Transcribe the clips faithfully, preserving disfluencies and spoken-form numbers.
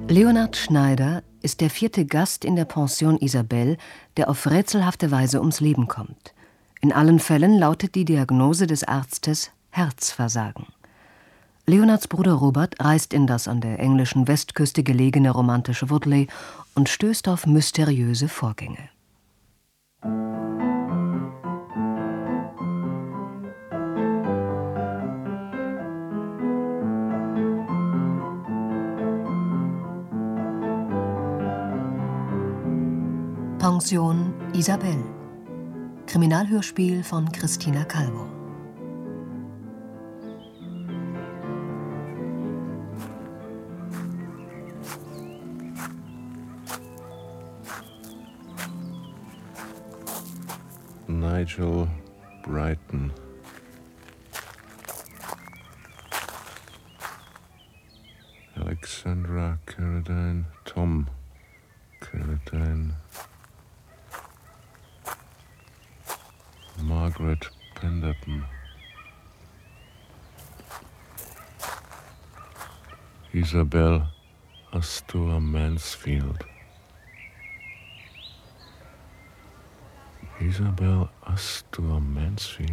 Leonhard Schneider ist der vierte Gast in der Pension Isabelle, der auf rätselhafte Weise ums Leben kommt. In allen Fällen lautet die Diagnose des Arztes Herzversagen. Leonhards Bruder Robert reist in das an der englischen Westküste gelegene romantische Woodley und stößt auf mysteriöse Vorgänge. Pension Isabelle. Kriminalhörspiel von Christina Calvo. Nigel Brighton. Alexandra Carradine. Tom Carradine. Margaret Penderton. Isabel Astor Mansfield. Isabel Astor Mansfield?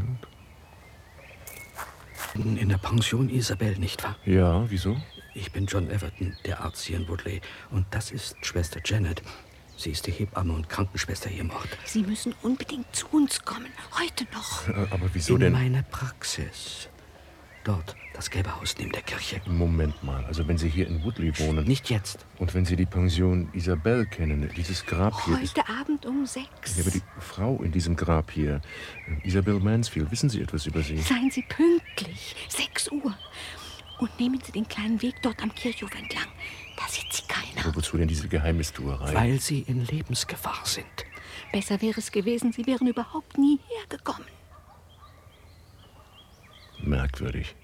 In der Pension Isabelle, nicht wahr? Ja, wieso? Ich bin John Everton, der Arzt hier in Woodley. Und das ist Schwester Janet. Sie ist die Hebamme und Krankenschwester hier im Ort. Sie müssen unbedingt zu uns kommen. Heute noch. Aber wieso in denn? In meine Praxis. Dort, das gelbe Haus neben der Kirche. Moment mal, also wenn Sie hier in Woodley wohnen... Nicht jetzt. Und wenn Sie die Pension Isabelle kennen, dieses Grab hier... Heute ist, Abend um sechs. Ja, aber die Frau in diesem Grab hier, Isabel Mansfield, wissen Sie etwas über sie? Seien Sie pünktlich. Sechs Uhr. Und nehmen Sie den kleinen Weg dort am Kirchhof entlang. Da sieht Sie keiner. Aber wozu denn diese Geheimnistuerei? Weil Sie in Lebensgefahr sind. Besser wäre es gewesen, Sie wären überhaupt nie hergekommen. Merkwürdig.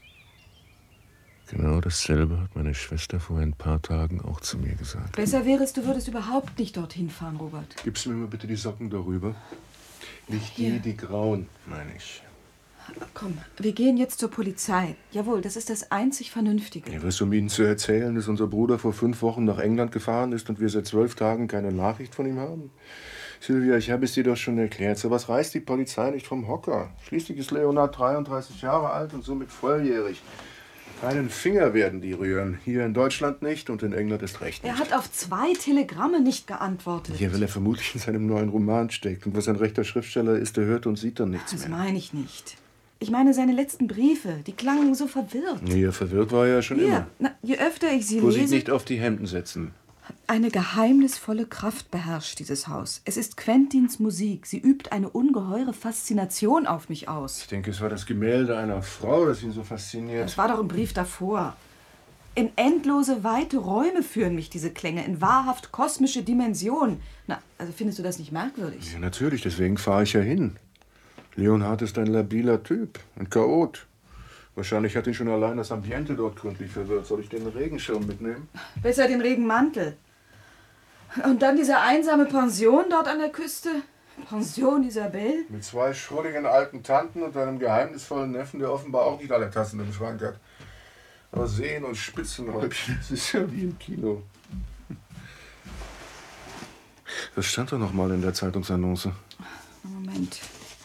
Genau dasselbe hat meine Schwester vor ein paar Tagen auch zu mir gesagt. Besser wäre es, du würdest überhaupt nicht dorthin fahren, Robert. Gibst du mir mal bitte die Socken darüber? Nicht die, Hier. die grauen, meine ich. Komm, wir gehen jetzt zur Polizei. Jawohl, das ist das einzig Vernünftige. Ja, was um Ihnen zu erzählen, dass unser Bruder vor fünf Wochen nach England gefahren ist und wir seit zwölf Tagen keine Nachricht von ihm haben? Sylvia, ich habe es dir doch schon erklärt. So was reißt die Polizei nicht vom Hocker. Schließlich ist Leonhard dreiunddreißig Jahre alt und somit volljährig. Keinen Finger werden die rühren. Hier in Deutschland nicht und in England ist recht nicht. Er hat auf zwei Telegramme nicht geantwortet. Ja, weil er vermutlich in seinem neuen Roman steckt. Und was ein rechter Schriftsteller ist, der hört und sieht dann nichts Das mehr. Das meine ich nicht. Ich meine seine letzten Briefe. Die klangen so verwirrt. Ja, verwirrt war er ja schon Hier, immer. na, je öfter ich sie Vorsicht, lese... nicht auf die Hemden setzen. Eine geheimnisvolle Kraft beherrscht dieses Haus. Es ist Quentins Musik. Sie übt eine ungeheure Faszination auf mich aus. Ich denke, es war das Gemälde einer Frau, das ihn so fasziniert. Das war doch im Brief davor. In endlose, weite Räume führen mich diese Klänge, in wahrhaft kosmische Dimensionen. Na, also findest du das nicht merkwürdig? Ja, natürlich, deswegen fahre ich ja hin. Leonhard ist ein labiler Typ, ein Chaot. Wahrscheinlich hat ihn schon allein das Ambiente dort gründlich verwirrt. Soll ich den Regenschirm mitnehmen? Besser den Regenmantel. Und dann diese einsame Pension dort an der Küste. Pension Isabelle. Mit zwei schrulligen alten Tanten und einem geheimnisvollen Neffen, der offenbar auch nicht alle Tassen im Schrank hat. Aber Sehen und Spitzenhäubchen, das ist ja wie im Kino. Das stand doch noch mal in der Zeitungsannonce. Moment.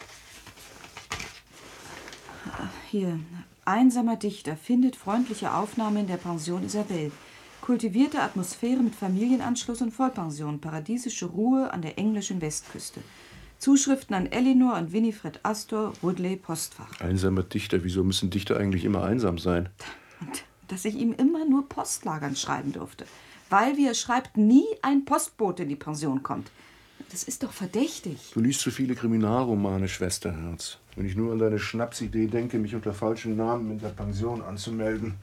Hier. Einsamer Dichter findet freundliche Aufnahme in der Pension Isabelle. Kultivierte Atmosphäre mit Familienanschluss und Vollpension. Paradiesische Ruhe an der englischen Westküste. Zuschriften an Elinor und Winifred Astor, Woodley, Postfach. Einsamer Dichter. Wieso müssen Dichter eigentlich immer einsam sein? Und dass ich ihm immer nur Postlagern schreiben durfte. Weil, wie er schreibt, nie ein Postbote in die Pension kommt. Das ist doch verdächtig. Du liest zu viele Kriminalromane, Schwesterherz. Wenn ich nur an deine Schnapsidee denke, mich unter falschen Namen in der Pension anzumelden.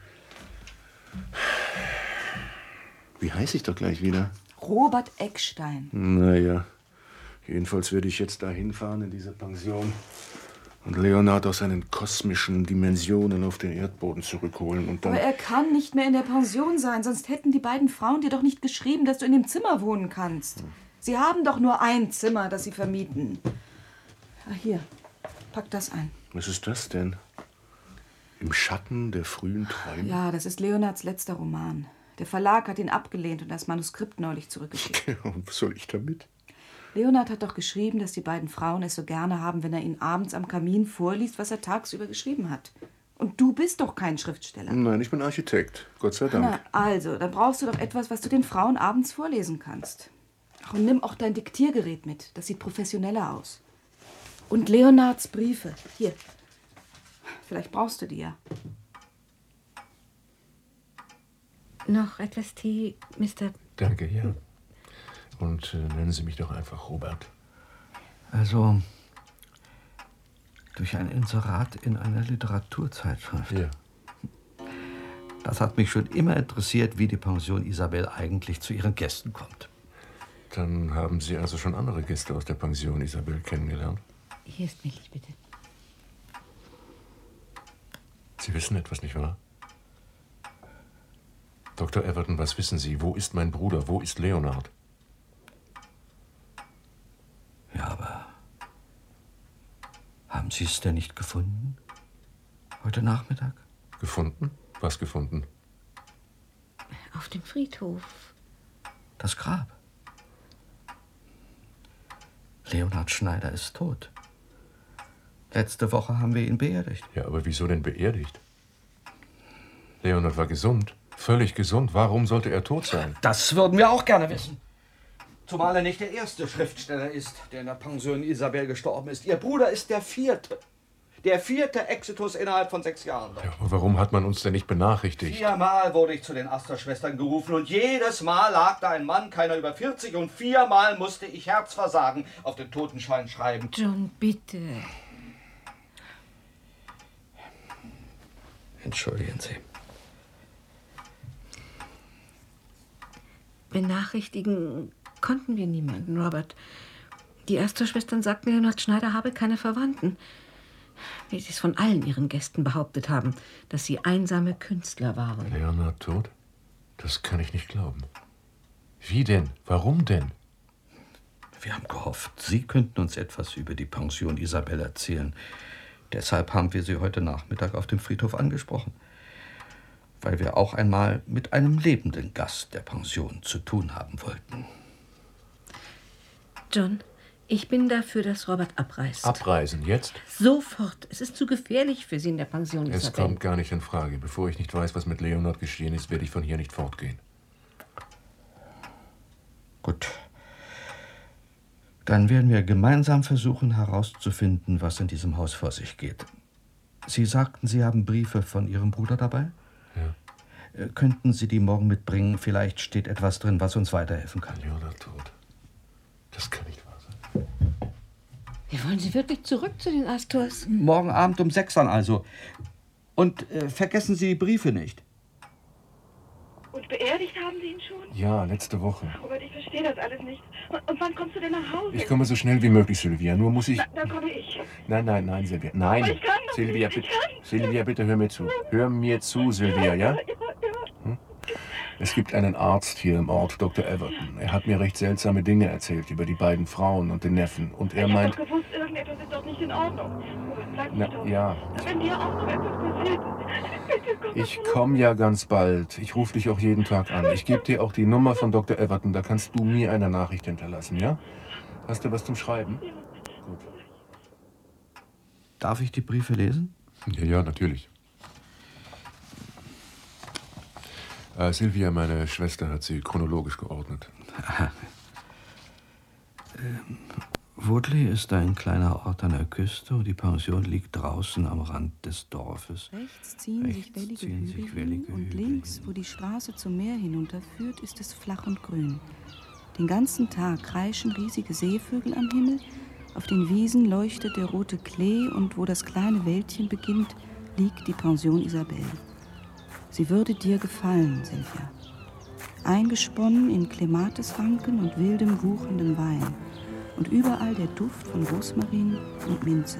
Wie heiße ich doch gleich wieder? Robert Eckstein. Naja, jedenfalls werde ich jetzt da hinfahren in diese Pension und Leonhard aus seinen kosmischen Dimensionen auf den Erdboden zurückholen und dann... Aber er kann nicht mehr in der Pension sein, sonst hätten die beiden Frauen dir doch nicht geschrieben, dass du in dem Zimmer wohnen kannst. Sie haben doch nur ein Zimmer, das sie vermieten. Ah, hier, pack das ein. Was ist das denn? Im Schatten der frühen Träume? Ja, das ist Leonhards letzter Roman. Der Verlag hat ihn abgelehnt und das Manuskript neulich zurückgeschickt. Und was soll ich damit? Leonard hat doch geschrieben, dass die beiden Frauen es so gerne haben, wenn er ihnen abends am Kamin vorliest, was er tagsüber geschrieben hat. Und du bist doch kein Schriftsteller. Nein, ich bin Architekt. Gott sei Dank. Na, also, dann brauchst du doch etwas, was du den Frauen abends vorlesen kannst. Ach, und nimm auch dein Diktiergerät mit. Das sieht professioneller aus. Und Leonards Briefe. Hier. Vielleicht brauchst du die ja. Noch etwas Tee, Mister Danke, ja. Und äh, nennen Sie mich doch einfach Robert. Also, durch ein Inserat in einer Literaturzeitschrift. Ja. Das hat mich schon immer interessiert, wie die Pension Isabel eigentlich zu ihren Gästen kommt. Dann haben Sie also schon andere Gäste aus der Pension Isabel kennengelernt? Hier ist Milch, bitte. Sie wissen etwas, nicht wahr? Doktor Everton, was wissen Sie? Wo ist mein Bruder? Wo ist Leonard? Ja, aber haben Sie es denn nicht gefunden? Heute Nachmittag? Gefunden? Was gefunden? Auf dem Friedhof. Das Grab. Leonhard Schneider ist tot. Letzte Woche haben wir ihn beerdigt. Ja, aber wieso denn beerdigt? Leonard war gesund. Völlig gesund. Warum sollte er tot sein? Das würden wir auch gerne wissen. Zumal er nicht der erste Schriftsteller ist, der in der Pension Isabel gestorben ist. Ihr Bruder ist der vierte. Der vierte Exitus innerhalb von sechs Jahren. Ja, aber warum hat man uns denn nicht benachrichtigt? Viermal wurde ich zu den Astor-Schwestern gerufen und jedes Mal lag da ein Mann, keiner über vierzig, und viermal musste ich Herzversagen auf den Totenschein schreiben. John, bitte. Entschuldigen Sie. Benachrichtigen konnten wir niemanden, Robert. Die Astor-Schwestern sagten, Leonard Schneider habe keine Verwandten. Wie sie es von allen ihren Gästen behauptet haben, dass sie einsame Künstler waren. Leonard tot? Das kann ich nicht glauben. Wie denn? Warum denn? Wir haben gehofft, Sie könnten uns etwas über die Pension Isabel erzählen. Deshalb haben wir Sie heute Nachmittag auf dem Friedhof angesprochen. Weil wir auch einmal mit einem lebenden Gast der Pension zu tun haben wollten. John, ich bin dafür, dass Robert abreist. Abreisen, jetzt? Sofort. Es ist zu gefährlich für Sie in der Pension Es Isabel. kommt gar nicht in Frage. Bevor ich nicht weiß, was mit Leonard geschehen ist, werde ich von hier nicht fortgehen. Gut. Dann werden wir gemeinsam versuchen herauszufinden, was in diesem Haus vor sich geht. Sie sagten, Sie haben Briefe von Ihrem Bruder dabei? Ja. Äh, Könnten Sie die morgen mitbringen? Vielleicht steht etwas drin, was uns weiterhelfen kann. Leonard tot. Das kann nicht wahr sein. Wir wollen Sie wirklich zurück zu den Astors? Morgen Abend um sechs dann also. Und äh, vergessen Sie die Briefe nicht. Und beerdigt haben Sie ihn schon? Ja, letzte Woche. Robert, ich verstehe das alles nicht. Und, und wann kommst du denn nach Hause? Ich komme so schnell wie möglich, Sylvia. Nur muss ich... Na, dann komme ich. Nein, nein, nein, Sylvia. Nein. Aber ich kann doch Sylvia, nicht. bitte. Ich kann. Sylvia, bitte hör mir zu. Hör mir zu, Sylvia, ja? Hm? Es gibt einen Arzt hier im Ort, Doktor Everton. Er hat mir recht seltsame Dinge erzählt über die beiden Frauen und den Neffen. Und er ich meint... hab doch gewusst, irgendetwas ist doch nicht in Ordnung. Robert, bleib Na, nicht doch. ja. Wenn dir auch noch etwas passiert, bitte komm. Ich komme ja ganz bald. Ich rufe dich auch jeden Tag an. Ich gebe dir auch die Nummer von Doktor Everton. Da kannst du mir eine Nachricht hinterlassen, ja? Hast du was zum Schreiben? Gut. Darf ich die Briefe lesen? Ja, ja, natürlich. Äh, Sylvia, meine Schwester, hat sie chronologisch geordnet. ähm, Woodley ist ein kleiner Ort an der Küste und die Pension liegt draußen am Rand des Dorfes. Rechts ziehen Rechts sich wellige ziehen sich Hügel wellige hin und Hügel links, hin. wo die Straße zum Meer hinunterführt, ist es flach und grün. Den ganzen Tag kreischen riesige Seevögel am Himmel. Auf den Wiesen leuchtet der rote Klee und wo das kleine Wäldchen beginnt, liegt die Pension Isabel. Sie würde dir gefallen, Sylvia. Eingesponnen in Clematisranken und wildem, wucherndem Wein. Und überall der Duft von Rosmarin und Minze.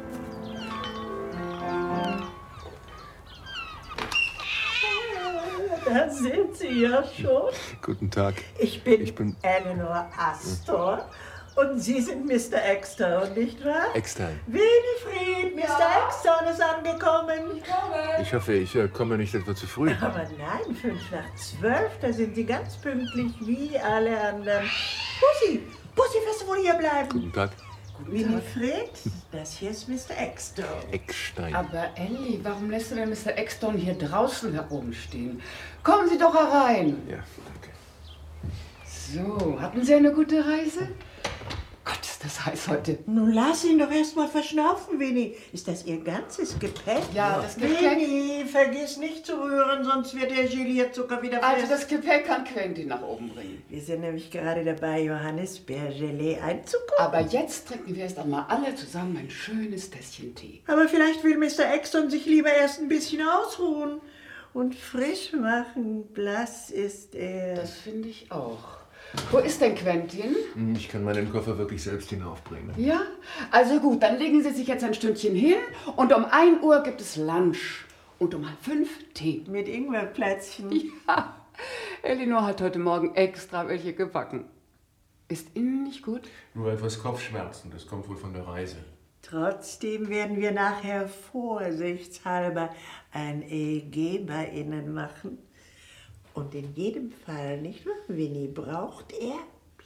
Da sind Sie ja schon. Guten Tag. Ich bin, Ich bin- Eleanor Astor Und Sie sind Mister Eckstone, nicht wahr? Eckstein. Winifred, Mister Ja. Eckstone ist angekommen. Ich komme. Ich hoffe, ich äh, komme nicht etwa zu früh. Aber nein, fünf nach zwölf, da sind Sie ganz pünktlich wie alle anderen. Pussy, Pussy, wirst du wohl hier bleiben? Guten Tag. Winifred, das hier ist Mister Eckstone. Eckstein. Aber Ellie, warum lässt du denn Mister Eckstone hier draußen herumstehen? Kommen Sie doch herein. Ja, danke. So, hatten Sie eine gute Reise? Gott, ist das heiß heute. Nun lass ihn doch erst mal verschnaufen, Winnie. Ist das Ihr ganzes Gepäck? Ja, das Gepäck. Winnie, vergiss nicht zu rühren, sonst wird der Gelierzucker wieder fest. Also das Gepäck kann Quentin nach oben bringen. Wir sind nämlich gerade dabei, Johannisbeergelee einzukochen. Aber jetzt trinken wir erst einmal alle zusammen ein schönes Tässchen Tee. Aber vielleicht will Mister Eckstone sich lieber erst ein bisschen ausruhen und frisch machen. Blass ist er. Das finde ich auch. Wo ist denn Quentin? Ich kann meinen Koffer wirklich selbst hinaufbringen. Ja? Also gut, dann legen Sie sich jetzt ein Stündchen hin und um ein Uhr gibt es Lunch und um halb fünf Tee. Mit Ingwerplätzchen. Ja, Elinor hat heute Morgen extra welche gebacken. Ist Ihnen nicht gut? Nur etwas Kopfschmerzen, das kommt wohl von der Reise. Trotzdem werden wir nachher vorsichtshalber ein E E G bei Ihnen machen. Und in jedem Fall, nicht wahr, Winnie, braucht er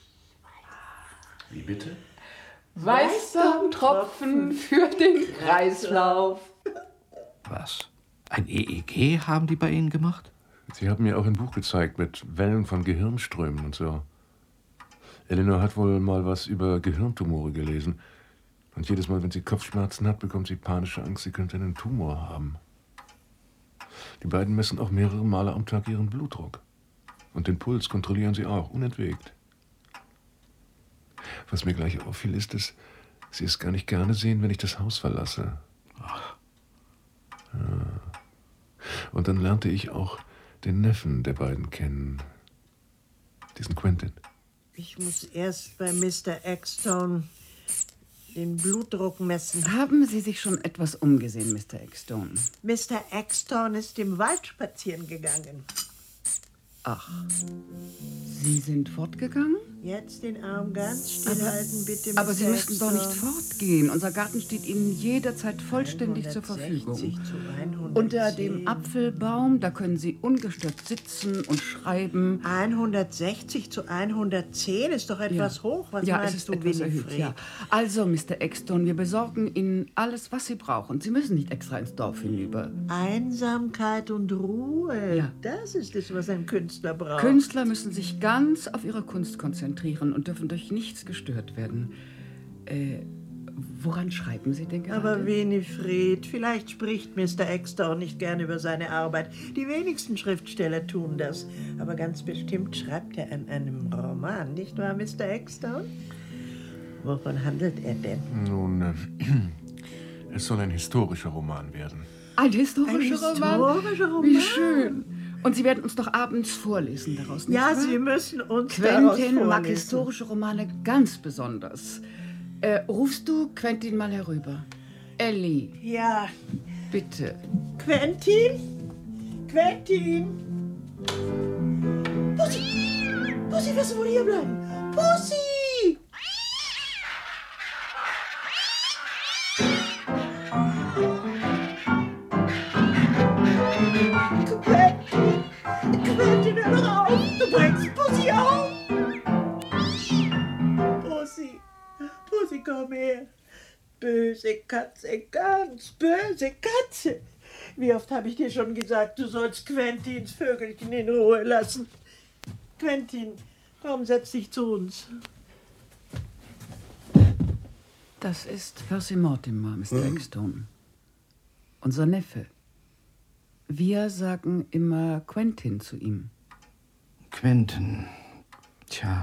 Wie bitte? Weißsaumtropfen für den Kreislauf. Was? Ein E E G haben die bei Ihnen gemacht? Sie haben mir auch ein Buch gezeigt mit Wellen von Gehirnströmen und so. Elinor hat wohl mal was über Gehirntumore gelesen. Und jedes Mal, wenn sie Kopfschmerzen hat, bekommt sie panische Angst, sie könnte einen Tumor haben. Die beiden messen auch mehrere Male am Tag ihren Blutdruck. Und den Puls kontrollieren sie auch, unentwegt. Was mir gleich auffiel, ist, dass sie es gar nicht gerne sehen, wenn ich das Haus verlasse. Ach. Ja. Und dann lernte ich auch den Neffen der beiden kennen. Diesen Quentin. Ich muss erst bei Mister Eckstone den Blutdruck messen. Haben Sie sich schon etwas umgesehen, Mister Eckstone? Mister Eckstone ist im Wald spazieren gegangen. Ach, Sie sind fortgegangen? Jetzt den Arm ganz stillhalten, bitte, Mister Aber Sie müssten doch nicht Eckstone. fortgehen. Unser Garten steht Ihnen jederzeit vollständig zur Verfügung. hundertsechzig zu hundertzehn. Unter dem Apfelbaum, da können Sie ungestört sitzen und schreiben. hundertsechzig zu hundertzehn ist doch etwas Ja. hoch. Was ja, meinst es ist du, etwas Winifred? erhöht, ja. Also, Mister Eckstone, wir besorgen Ihnen alles, was Sie brauchen. Sie müssen nicht extra ins Dorf hinüber. Einsamkeit und Ruhe, Ja. das ist es, was ein Künstler braucht. Künstler müssen sich ganz auf ihre Kunst konzentrieren und dürfen durch nichts gestört werden. Äh, woran schreiben Sie denn gerade? Aber Winifred, vielleicht spricht Mister Eckstone nicht gern über seine Arbeit. Die wenigsten Schriftsteller tun das. Aber ganz bestimmt schreibt er an einem Roman, nicht wahr, Mister Eckstone? Wovon handelt er denn? Nun, äh, es soll ein historischer Roman werden. Ein historischer Ein Roman? historischer Roman? Wie schön. Und Sie werden uns doch abends vorlesen daraus, nicht Ja, wahr? Sie müssen uns daraus Quentin mag vorlesen. historische Romane ganz besonders. Äh, rufst du Quentin mal herüber? Ellie, Ja, bitte. Quentin? Quentin? Pussy! Pussy, wirst du wohl hier bleiben? Pussy! Quentin! Quentin, hör doch auf! Du bringst Pussy auf! Pussy! Pussy, komm her! Böse Katze, ganz böse Katze! Wie oft habe ich dir schon gesagt, du sollst Quentins Vögelchen in Ruhe lassen? Quentin, komm, setz dich zu uns. Das ist Percy Mortimer, Mister Eckstone. Unser Neffe. Wir sagen immer Quentin zu ihm. Quentin. Tja,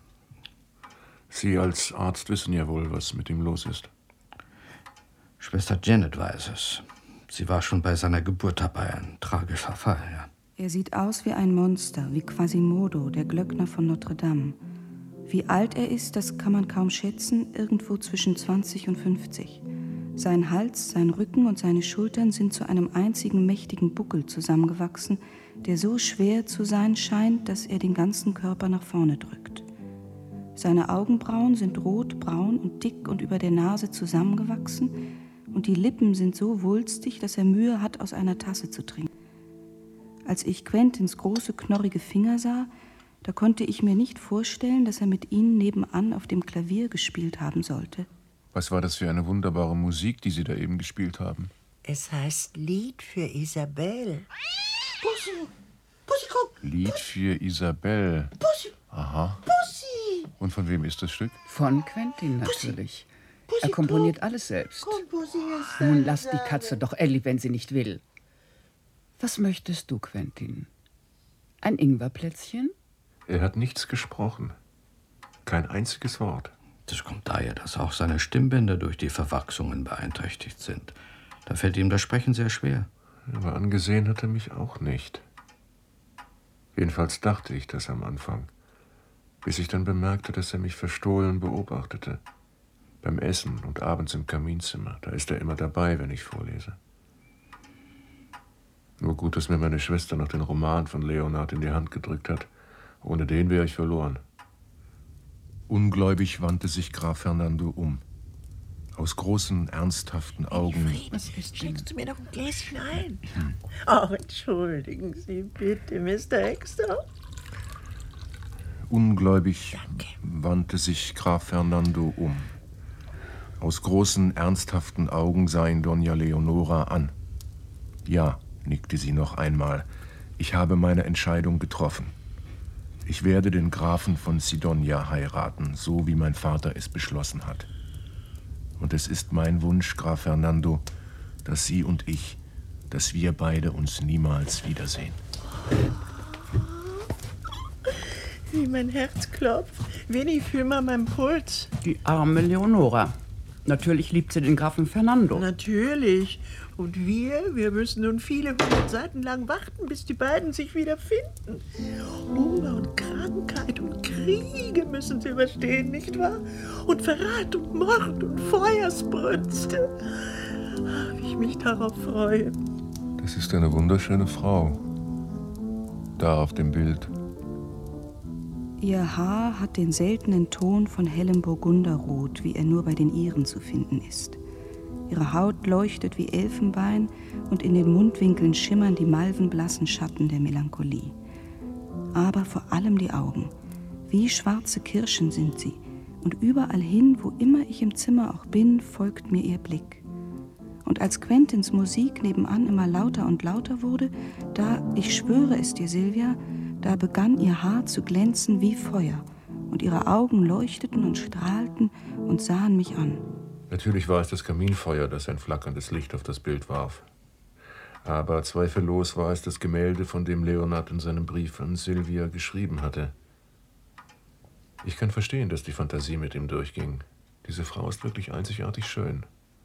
Sie als Arzt wissen ja wohl, was mit ihm los ist. Schwester Janet weiß es. Sie war schon bei seiner Geburt dabei. Ein tragischer Fall, ja. Er sieht aus wie ein Monster, wie Quasimodo, der Glöckner von Notre Dame. Wie alt er ist, das kann man kaum schätzen, irgendwo zwischen zwanzig und fünfzig. Sein Hals, sein Rücken und seine Schultern sind zu einem einzigen mächtigen Buckel zusammengewachsen, der so schwer zu sein scheint, dass er den ganzen Körper nach vorne drückt. Seine Augenbrauen sind rot, braun und dick und über der Nase zusammengewachsen und die Lippen sind so wulstig, dass er Mühe hat, aus einer Tasse zu trinken. Als ich Quentins große, knorrige Finger sah, da konnte ich mir nicht vorstellen, dass er mit ihnen nebenan auf dem Klavier gespielt haben sollte. Was war das für eine wunderbare Musik, die Sie da eben gespielt haben? Es heißt Lied für Isabelle. Pussy, Pussy, komm. Lied für Isabelle. Pussy. Aha. Pussy. Und von wem ist das Stück? Von Quentin natürlich. Pussy, Er komponiert komm. alles selbst. Komm, Pussy, ist Nun deine lass die Sache. Katze doch Ellie, wenn sie nicht will. Was möchtest du, Quentin? Ein Ingwerplätzchen? Er hat nichts gesprochen. Kein einziges Wort. Das kommt daher, dass auch seine Stimmbänder durch die Verwachsungen beeinträchtigt sind. Da fällt ihm das Sprechen sehr schwer. Aber angesehen hat er mich auch nicht. Jedenfalls dachte ich das am Anfang, bis ich dann bemerkte, dass er mich verstohlen beobachtete. Beim Essen und abends im Kaminzimmer. Da ist er immer dabei, wenn ich vorlese. Nur gut, dass mir meine Schwester noch den Roman von Leonard in die Hand gedrückt hat. Ohne den wäre ich verloren. Ungläubig wandte sich Graf Fernando um. Aus großen, ernsthaften Augen. Was ist denn? Schenkst du mir noch ein Gläschen ein? Ach, entschuldigen Sie bitte, Mister Exter. Ungläubig Danke. wandte sich Graf Fernando um. Aus großen, ernsthaften Augen sah ihn Doña Leonora an. Ja, nickte sie noch einmal, ich habe meine Entscheidung getroffen. Ich werde den Grafen von Sidonia heiraten, so wie mein Vater es beschlossen hat. Und es ist mein Wunsch, Graf Fernando, dass Sie und ich, dass wir beide uns niemals wiedersehen. Wie mein Herz klopft. Winnie, fühl mal meinen Puls. Die arme Leonora. Natürlich liebt sie den Grafen Fernando. Natürlich. Und wir, wir müssen nun viele hundert Seiten lang warten, bis die beiden sich wieder finden. Hunger und Krankheit und Kriege müssen sie überstehen, nicht wahr? Und Verrat und Mord und Feuersbrünste. Wie ich mich darauf freue. Das ist eine wunderschöne Frau. Da auf dem Bild. Ihr Haar hat den seltenen Ton von hellem Burgunderrot, wie er nur bei den Iren zu finden ist. Ihre Haut leuchtet wie Elfenbein und in den Mundwinkeln schimmern die malvenblassen Schatten der Melancholie. Aber vor allem die Augen. Wie schwarze Kirschen sind sie. Und überall hin, wo immer ich im Zimmer auch bin, folgt mir ihr Blick. Und als Quentins Musik nebenan immer lauter und lauter wurde, da, ich schwöre es dir, Silvia, da begann ihr Haar zu glänzen wie Feuer. Und ihre Augen leuchteten und strahlten und sahen mich an. Natürlich war es das Kaminfeuer, das ein flackerndes Licht auf das Bild warf. Aber zweifellos war es das Gemälde, von dem Leonard in seinem Brief an Silvia geschrieben hatte. Ich kann verstehen, dass die Fantasie mit ihm durchging. Diese Frau ist wirklich einzigartig schön.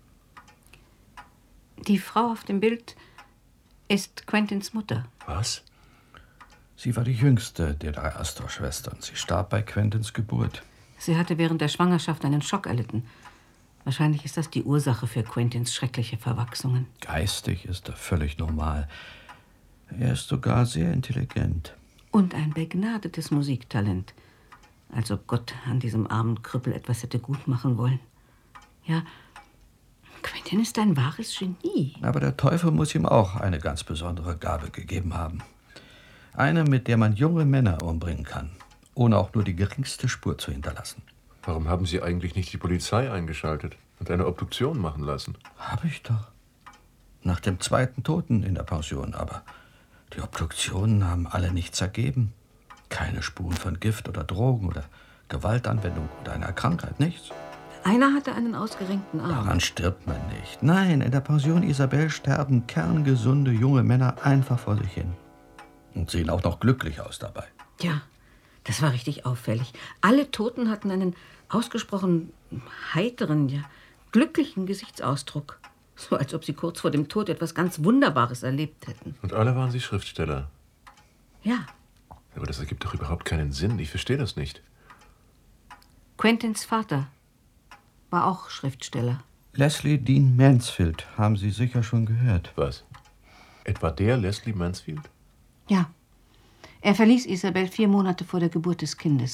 Die Frau auf dem Bild ist Quentins Mutter. Was? Sie war die jüngste der drei Astor-Schwestern. Sie starb bei Quentins Geburt. Sie hatte während der Schwangerschaft einen Schock erlitten. Wahrscheinlich ist das die Ursache für Quentins schreckliche Verwachsungen. Geistig ist er völlig normal. Er ist sogar sehr intelligent. Und ein begnadetes Musiktalent. Als ob Gott an diesem armen Krüppel etwas hätte gut machen wollen. Ja, Quentin ist ein wahres Genie. Aber der Teufel muss ihm auch eine ganz besondere Gabe gegeben haben. Eine, mit der man junge Männer umbringen kann, ohne auch nur die geringste Spur zu hinterlassen. Warum haben Sie eigentlich nicht die Polizei eingeschaltet und eine Obduktion machen lassen? Hab ich doch. Nach dem zweiten Toten in der Pension, aber die Obduktionen haben alle nichts ergeben. Keine Spuren von Gift oder Drogen oder Gewaltanwendung oder einer Krankheit, nichts. Einer hatte einen ausgerenkten Arm. Daran stirbt man nicht. Nein, in der Pension Isabelle sterben kerngesunde junge Männer einfach vor sich hin. Und sehen auch noch glücklich aus dabei. Ja, das war richtig auffällig. Alle Toten hatten einen ausgesprochen heiteren, ja, glücklichen Gesichtsausdruck. So als ob sie kurz vor dem Tod etwas ganz Wunderbares erlebt hätten. Und alle waren Sie Schriftsteller. Ja, Aber das ergibt doch überhaupt keinen Sinn. Ich verstehe das nicht. Quentins Vater war auch Schriftsteller. Leslie Dean Mansfield haben Sie sicher schon gehört. Was? Etwa der Leslie Mansfield? Ja, er verließ Isabel vier Monate vor der Geburt des Kindes.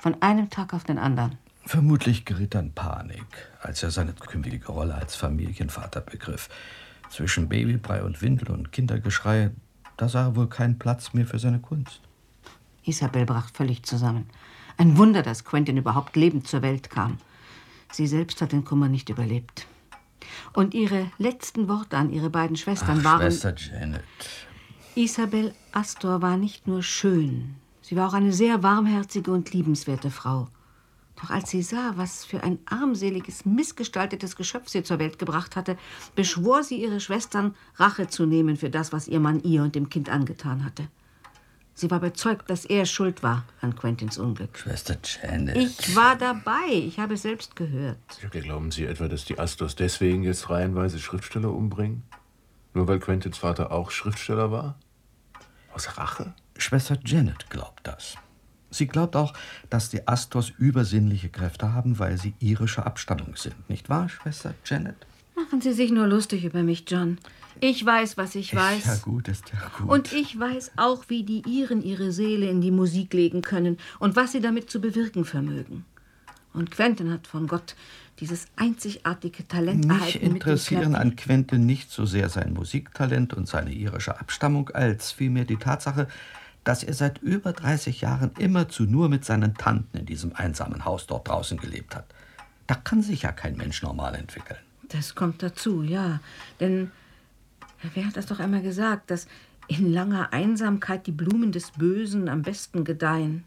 Von einem Tag auf den anderen. Vermutlich geriet er in Panik, als er seine künftige Rolle als Familienvater begriff. Zwischen Babybrei und Windel und Kindergeschrei, da sah er wohl keinen Platz mehr für seine Kunst. Isabel brach völlig zusammen. Ein Wunder, dass Quentin überhaupt lebend zur Welt kam. Sie selbst hat den Kummer nicht überlebt. Und ihre letzten Worte an ihre beiden Schwestern Ach, waren... Schwester Janet. Isabel Astor war nicht nur schön, sie war auch eine sehr warmherzige und liebenswerte Frau. Doch als sie sah, was für ein armseliges, missgestaltetes Geschöpf sie zur Welt gebracht hatte, beschwor sie ihre Schwestern, Rache zu nehmen für das, was ihr Mann ihr und dem Kind angetan hatte. Sie war überzeugt, dass er schuld war an Quentins Unglück. Schwester Janet. Ich war dabei, ich habe es selbst gehört. Glauben Sie etwa, dass die Astors deswegen jetzt reihenweise Schriftsteller umbringen? Nur weil Quentins Vater auch Schriftsteller war? Aus Rache? Schwester Janet glaubt das. Sie glaubt auch, dass die Astors übersinnliche Kräfte haben, weil sie irischer Abstammung sind. Nicht wahr, Schwester Janet? Machen Sie sich nur lustig über mich, John. Ich weiß, was ich weiß. Ist ja gut, ist ja gut. Und ich weiß auch, wie die Iren ihre Seele in die Musik legen können und was sie damit zu bewirken vermögen. Und Quentin hat von Gott dieses einzigartige Talent Mich erhalten. interessieren an Quentin nicht so sehr sein Musiktalent und seine irische Abstammung, als vielmehr die Tatsache, dass er seit über dreißig Jahren immerzu nur mit seinen Tanten in diesem einsamen Haus dort draußen gelebt hat. Da kann sich ja kein Mensch normal entwickeln. Das kommt dazu, ja. Denn wer hat das doch einmal gesagt, dass in langer Einsamkeit die Blumen des Bösen am besten gedeihen?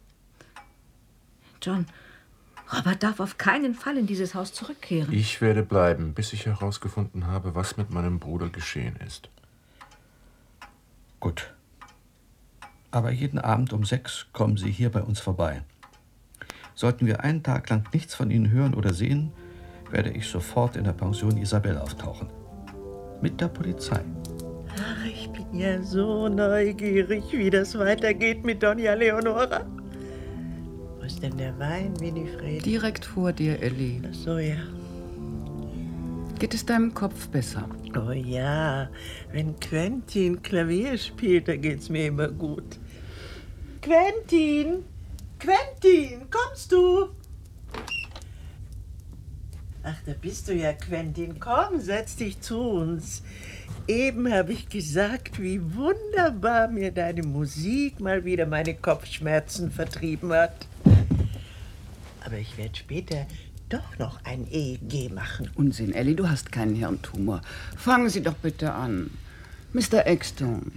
John, Robert darf auf keinen Fall in dieses Haus zurückkehren. Ich werde bleiben, bis ich herausgefunden habe, was mit meinem Bruder geschehen ist. Gut. Aber jeden Abend um sechs kommen Sie hier bei uns vorbei. Sollten wir einen Tag lang nichts von Ihnen hören oder sehen, werde ich sofort in der Pension Isabel auftauchen. Mit der Polizei. Ach, ich bin ja so neugierig, wie das weitergeht mit Doña Leonora. Wo ist denn der Wein, Winifred? Direkt vor dir, Ellie. Ach so, ja. Geht es deinem Kopf besser? Oh ja, wenn Quentin Klavier spielt, dann geht's mir immer gut. Quentin! Quentin, kommst du? Ach, da bist du ja, Quentin. Komm, setz dich zu uns. Eben habe ich gesagt, wie wunderbar mir deine Musik mal wieder meine Kopfschmerzen vertrieben hat. Aber ich werde später doch noch ein E E G machen. Unsinn, Ellie, du hast keinen Hirntumor. Fangen Sie doch bitte an. Mister Exton.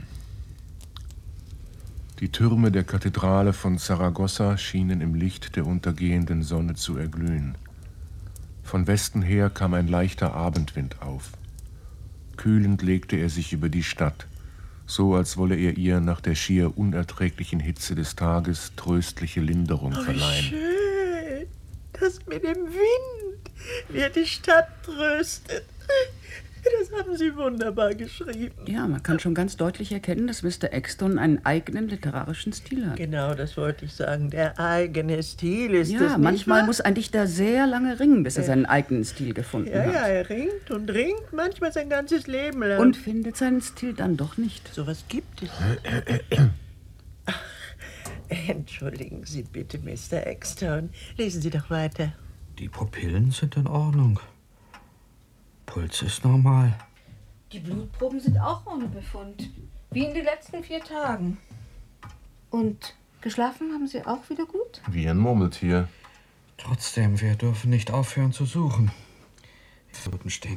Die Türme der Kathedrale von Saragossa schienen im Licht der untergehenden Sonne zu erglühen. Von Westen her kam ein leichter Abendwind auf. Kühlend legte er sich über die Stadt, so als wolle er ihr nach der schier unerträglichen Hitze des Tages tröstliche Linderung Oh, wie verleihen. schön. Das mit dem Wind, wie er die Stadt tröstet. Das haben Sie wunderbar geschrieben. Ja, man kann schon ganz deutlich erkennen, dass Mister Exton einen eigenen literarischen Stil hat. Genau, das wollte ich sagen. Der eigene Stil ist Ja, das nicht manchmal wahr? muss ein Dichter sehr lange ringen, bis er seinen eigenen Stil gefunden Ja, ja, hat. er ringt und ringt, manchmal sein ganzes Leben lang. Und findet seinen Stil dann doch nicht. So was gibt es. Ach, entschuldigen Sie bitte, Mister Exton. Lesen Sie doch weiter. Die Pupillen sind in Ordnung. Puls ist normal. Die Blutproben sind auch ohne Befund. Wie in den letzten vier Tagen. Und geschlafen haben Sie auch wieder gut? Wie ein Murmeltier. Trotzdem, wir dürfen nicht aufhören zu suchen. Minuten stehen.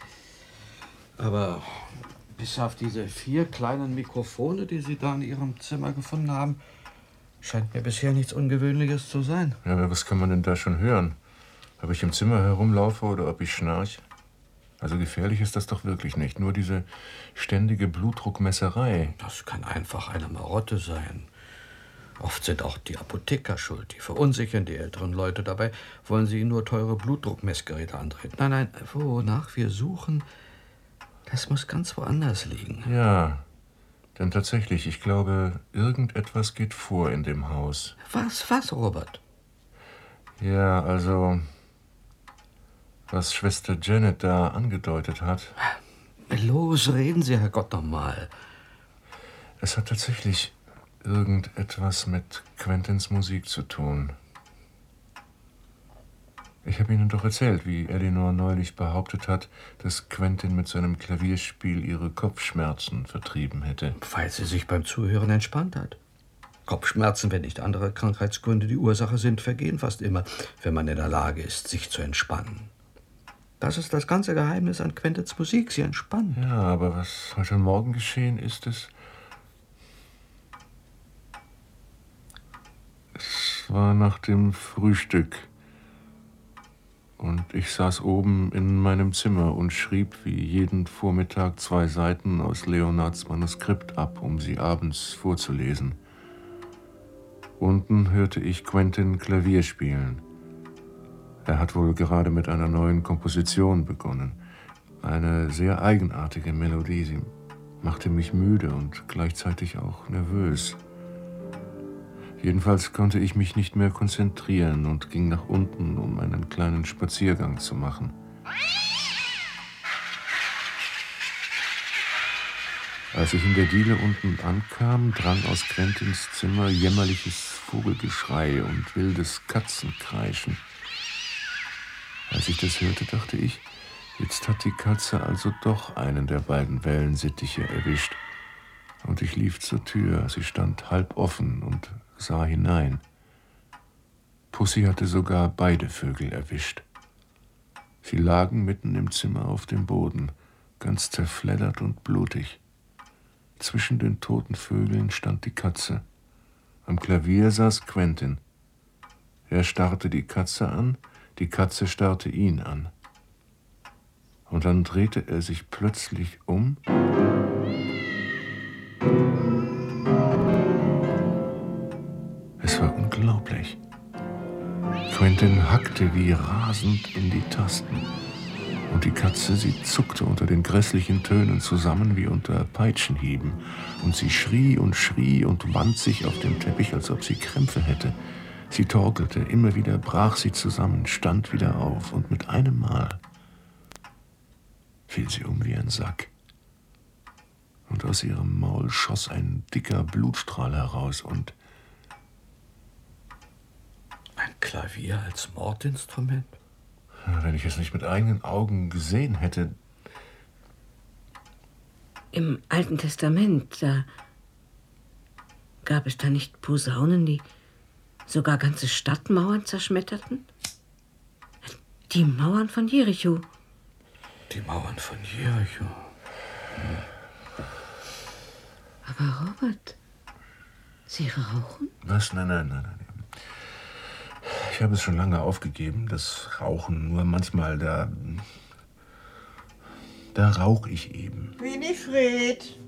Aber bis auf diese vier kleinen Mikrofone, die Sie da in Ihrem Zimmer gefunden haben, scheint mir bisher nichts Ungewöhnliches zu sein. Ja, aber was kann man denn da schon hören? Ob ich im Zimmer herumlaufe oder ob ich schnarch? Also gefährlich ist das doch wirklich nicht. Nur diese ständige Blutdruckmesserei. Das kann einfach eine Marotte sein. Oft sind auch die Apotheker schuld. Die verunsichern die älteren Leute. Dabei wollen sie ihnen nur teure Blutdruckmessgeräte andrehen. Nein, nein, wonach wir suchen, das muss ganz woanders liegen. Ja, denn tatsächlich, ich glaube, irgendetwas geht vor in dem Haus. Was, was, Robert? Ja, also, was Schwester Janet da angedeutet hat. Los, reden Sie, Herrgott, noch mal. Es hat tatsächlich irgendetwas mit Quentins Musik zu tun. Ich habe Ihnen doch erzählt, wie Elinor neulich behauptet hat, dass Quentin mit seinem Klavierspiel ihre Kopfschmerzen vertrieben hätte. Weil sie sich beim Zuhören entspannt hat. Kopfschmerzen, wenn nicht andere Krankheitsgründe die Ursache sind, vergehen fast immer, wenn man in der Lage ist, sich zu entspannen. Das ist das ganze Geheimnis an Quentins Musik, sie entspannt. Ja, aber was heute Morgen geschehen ist, es... Es war nach dem Frühstück. Und ich saß oben in meinem Zimmer und schrieb wie jeden Vormittag zwei Seiten aus Leonards Manuskript ab, um sie abends vorzulesen. Unten hörte ich Quentin Klavier spielen. Er hat wohl gerade mit einer neuen Komposition begonnen. Eine sehr eigenartige Melodie. Sie machte mich müde und gleichzeitig auch nervös. Jedenfalls konnte ich mich nicht mehr konzentrieren und ging nach unten, um einen kleinen Spaziergang zu machen. Als ich in der Diele unten ankam, drang aus Quentins Zimmer jämmerliches Vogelgeschrei und wildes Katzenkreischen. Als ich das hörte, dachte ich, jetzt hat die Katze also doch einen der beiden Wellensittiche erwischt. Und ich lief zur Tür. Sie stand halb offen und sah hinein. Pussy hatte sogar beide Vögel erwischt. Sie lagen mitten im Zimmer auf dem Boden, ganz zerfleddert und blutig. Zwischen den toten Vögeln stand die Katze. Am Klavier saß Quentin. Er starrte die Katze an, die Katze starrte ihn an. Und dann drehte er sich plötzlich um. Es war unglaublich. Quentin hackte wie rasend in die Tasten. Und die Katze, sie zuckte unter den grässlichen Tönen zusammen wie unter Peitschenhieben. Und sie schrie und schrie und wand sich auf dem Teppich, als ob sie Krämpfe hätte. Sie torkelte, immer wieder brach sie zusammen, stand wieder auf. Und mit einem Mal fiel sie um wie ein Sack. Und aus ihrem Maul schoss ein dicker Blutstrahl heraus und... Ein Klavier als Mordinstrument? Wenn ich es nicht mit eigenen Augen gesehen hätte... Im Alten Testament, da gab es da nicht Posaunen, die sogar ganze Stadtmauern zerschmetterten? Die Mauern von Jericho. Die Mauern von Jericho. Hm. Aber Robert, Sie rauchen? Was? Nein, nein, nein, nein. Ich habe es schon lange aufgegeben, das Rauchen. Nur manchmal, da... Da rauche ich eben. Winifred!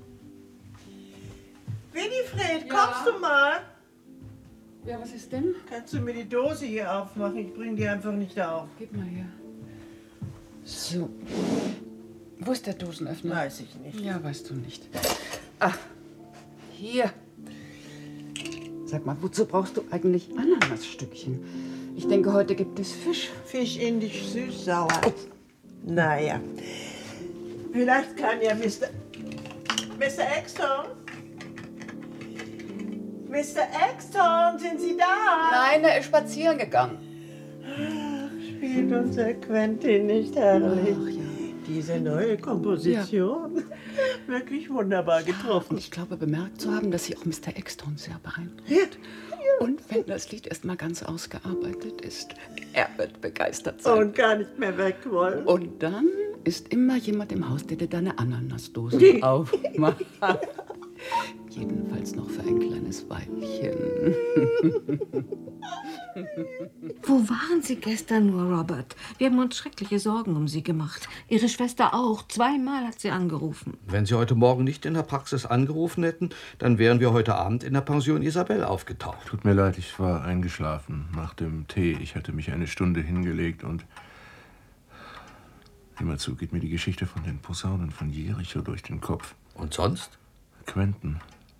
Winifred, Ja. kommst du mal? Ja, was ist denn? Kannst du mir die Dose hier aufmachen? Ich bring die einfach nicht auf. Gib mal her. So. Wo ist der Dosenöffner? Weiß ich nicht. Ja, weißt du nicht. Ah, hier. Sag mal, wozu brauchst du eigentlich Ananasstückchen? Ich denke, heute gibt es Fisch. Fisch indisch süß-sauer. Naja. Vielleicht kann ja Mister Mister Exton? Mister Exton, sind Sie da? Nein, er ist spazieren gegangen. Ach, spielt unser Quentin nicht herrlich? Ach, ja. Diese neue Komposition. Ja. Wirklich wunderbar getroffen. Und ich glaube, bemerkt zu haben, dass sie auch Mister Exton sehr beeindruckt. Ja. Und wenn das Lied erst mal ganz ausgearbeitet ist, er wird begeistert sein. Und gar nicht mehr weg wollen. Und dann ist immer jemand im Haus, der dir deine Ananasdose aufmacht. Jedenfalls noch für ein kleines Weilchen. Wo waren Sie gestern nur, Robert? Wir haben uns schreckliche Sorgen um Sie gemacht. Ihre Schwester auch. Zweimal hat sie angerufen. Wenn Sie heute Morgen nicht in der Praxis angerufen hätten, dann wären wir heute Abend in der Pension Isabel aufgetaucht. Tut mir leid, ich war eingeschlafen nach dem Tee. Ich hatte mich eine Stunde hingelegt und... Immerzu geht mir die Geschichte von den Posaunen von Jericho durch den Kopf. Und sonst? Quentin.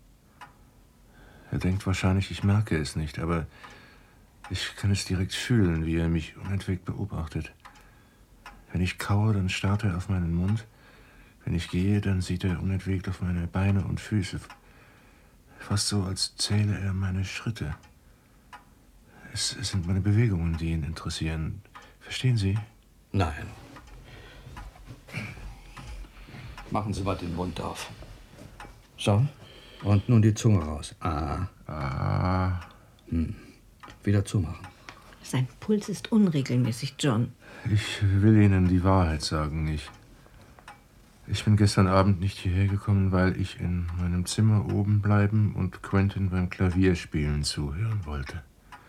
Er denkt wahrscheinlich, ich merke es nicht, aber ich kann es direkt fühlen, wie er mich unentwegt beobachtet. Wenn ich kaue, dann starrt er auf meinen Mund. Wenn ich gehe, dann sieht er unentwegt auf meine Beine und Füße. Fast so, als zähle er meine Schritte. Es, es sind meine Bewegungen, die ihn interessieren. Verstehen Sie? Nein. Machen Sie mal den Mund auf. So. Und nun die Zunge raus. Ah. Ah. Hm. Wieder zumachen. Sein Puls ist unregelmäßig, John. Ich will Ihnen die Wahrheit sagen. Ich, ich bin gestern Abend nicht hierher gekommen, weil ich in meinem Zimmer oben bleiben und Quentin beim Klavierspielen zuhören wollte.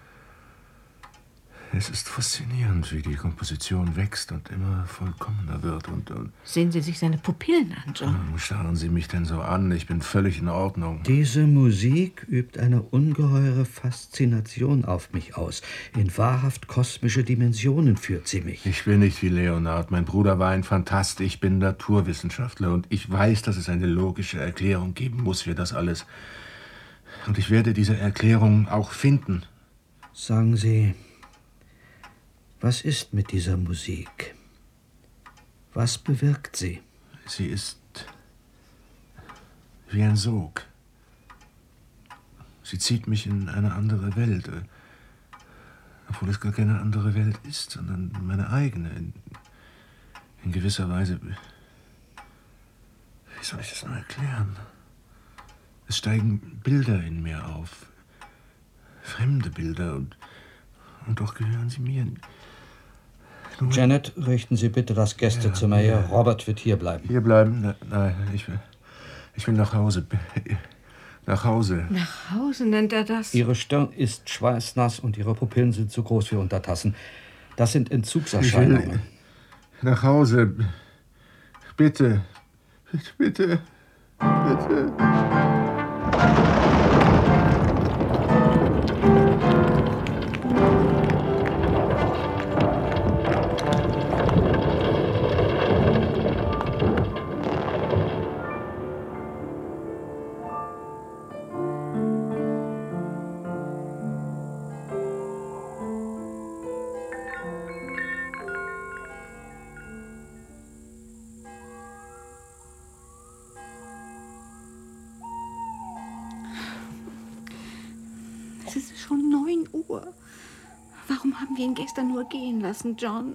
Es ist faszinierend, wie die Komposition wächst und immer vollkommener wird. Und, und Sehen Sie sich seine Pupillen an, John. Warum starren Sie mich denn so an? Ich bin völlig in Ordnung. Diese Musik übt eine ungeheure Faszination auf mich aus. In wahrhaft kosmische Dimensionen führt sie mich. Ich bin nicht wie Leonard. Mein Bruder war ein Phantast. Ich bin Naturwissenschaftler und ich weiß, dass es eine logische Erklärung geben muss für das alles. Und ich werde diese Erklärung auch finden. Sagen Sie, was ist mit dieser Musik? Was bewirkt sie? Sie ist wie ein Sog. Sie zieht mich in eine andere Welt, obwohl es gar keine andere Welt ist, sondern meine eigene. In, in gewisser Weise. Wie soll ich das nur erklären? Es steigen Bilder in mir auf. Fremde Bilder und, und doch gehören sie mir. Nur Janet, richten Sie bitte das Gästezimmer ja, her. Robert wird hier bleiben. Hier bleiben? Na, nein, ich will, ich will nach Hause. Nach Hause. Nach Hause nennt er das? Ihre Stirn ist schweißnass und Ihre Pupillen sind zu groß für Untertassen. Das sind Entzugserscheinungen. Nach Hause. Bitte. Bitte, bitte. Bitte. Es ist schon neun Uhr. Warum haben wir ihn gestern nur gehen lassen, John?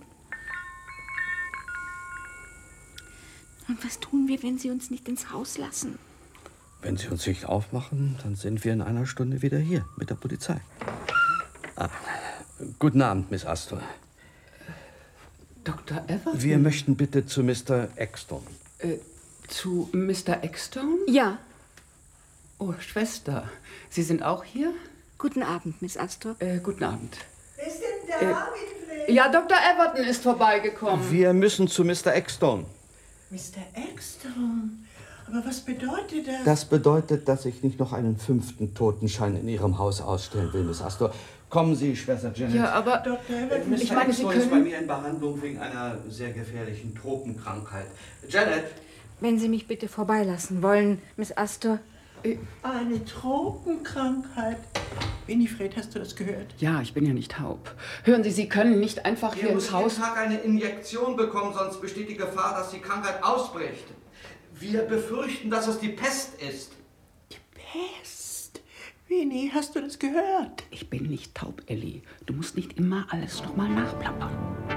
Und was tun wir, wenn Sie uns nicht ins Haus lassen? Wenn Sie uns nicht aufmachen, dann sind wir in einer Stunde wieder hier mit der Polizei. Ah, guten Abend, Miss Astor. Doktor Everton? Wir möchten bitte zu Mister Exton. Äh, zu Mister Exton? Ja. Oh, Schwester, Sie sind auch hier? Guten Abend, Miss Astor. Äh, guten Abend. Wer ist denn da, Äh, Winfried? Ja, Doktor Everton ist vorbeigekommen. Wir müssen zu Mister Exton. Mister Ekstrom? Aber was bedeutet das? Das bedeutet, dass ich nicht noch einen fünften Totenschein in Ihrem Haus ausstellen will, Miss Astor. Kommen Sie, Schwester Janet. Ja, aber Doktor Everton, ich meine, Sie Exton ist bei können... mir in Behandlung wegen einer sehr gefährlichen Tropenkrankheit. Janet! Wenn Sie mich bitte vorbeilassen wollen, Miss Astor. Eine Tropenkrankheit. Winifred, hast du das gehört? Ja, ich bin ja nicht taub. Hören Sie, Sie können nicht einfach hier ins Haus... Tag eine Injektion bekommen, sonst besteht die Gefahr, dass die Krankheit ausbricht. Wir befürchten, dass es die Pest ist. Die Pest? Winnie, hast du das gehört? Ich bin nicht taub, Ellie. Du musst nicht immer alles noch mal nachplappern.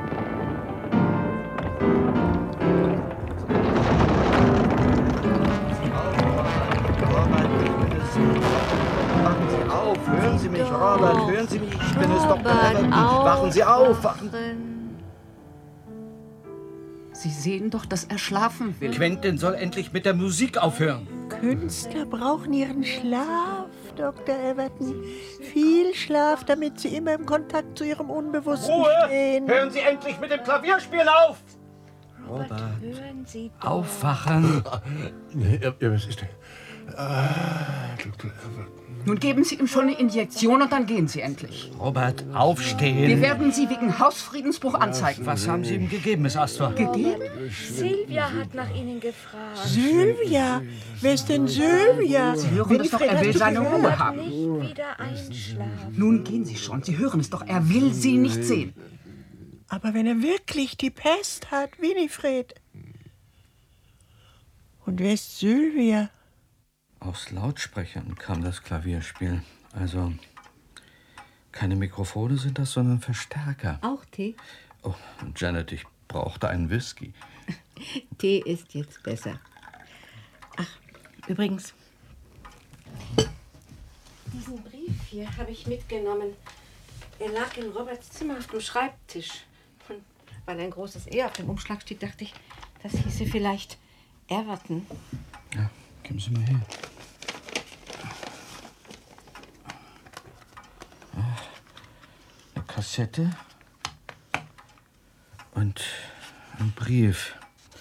Wachen Sie auf, hören Sie mich, Robert, hören Sie mich, ich bin es, Doktor Everton. Wachen Sie auf, wachen Sie sehen doch, dass er schlafen will. Quentin soll endlich mit der Musik aufhören. Künstler brauchen ihren Schlaf, Doktor Everton. Viel Schlaf, damit sie immer im Kontakt zu ihrem Unbewussten Ruhe! stehen. Hören Sie endlich mit dem Klavierspielen auf! Robert, hören Sie doch. Aufwachen. Ja, ja, was ist denn? Ah, Doktor Everton. Nun geben Sie ihm schon eine Injektion und dann gehen Sie endlich. Robert, aufstehen. Wir werden Sie wegen Hausfriedensbruch anzeigen. Was haben Sie ihm gegeben, Miss Astor? Gegeben? Silvia hat nach Ihnen gefragt. Sylvia? Wer ist denn Sylvia? Sie hören es doch, er will seine Ruhe haben. Nicht wieder einschlafen. Nun gehen Sie schon, Sie hören es doch, er will Sie nicht sehen. Aber wenn er wirklich die Pest hat, Winifred. Und wer ist Sylvia? Aus Lautsprechern kam das Klavierspiel. Also keine Mikrofone sind das, sondern Verstärker. Auch Tee? Oh, Janet, ich brauchte einen Whisky. Tee ist jetzt besser. Ach, übrigens, diesen Brief hier habe ich mitgenommen. Er lag in Roberts Zimmer auf dem Schreibtisch. Und weil ein großes E auf dem Umschlag steht, dachte ich, das hieße vielleicht Everton. Ja, geben Sie mal her. Eine Kassette und ein Brief.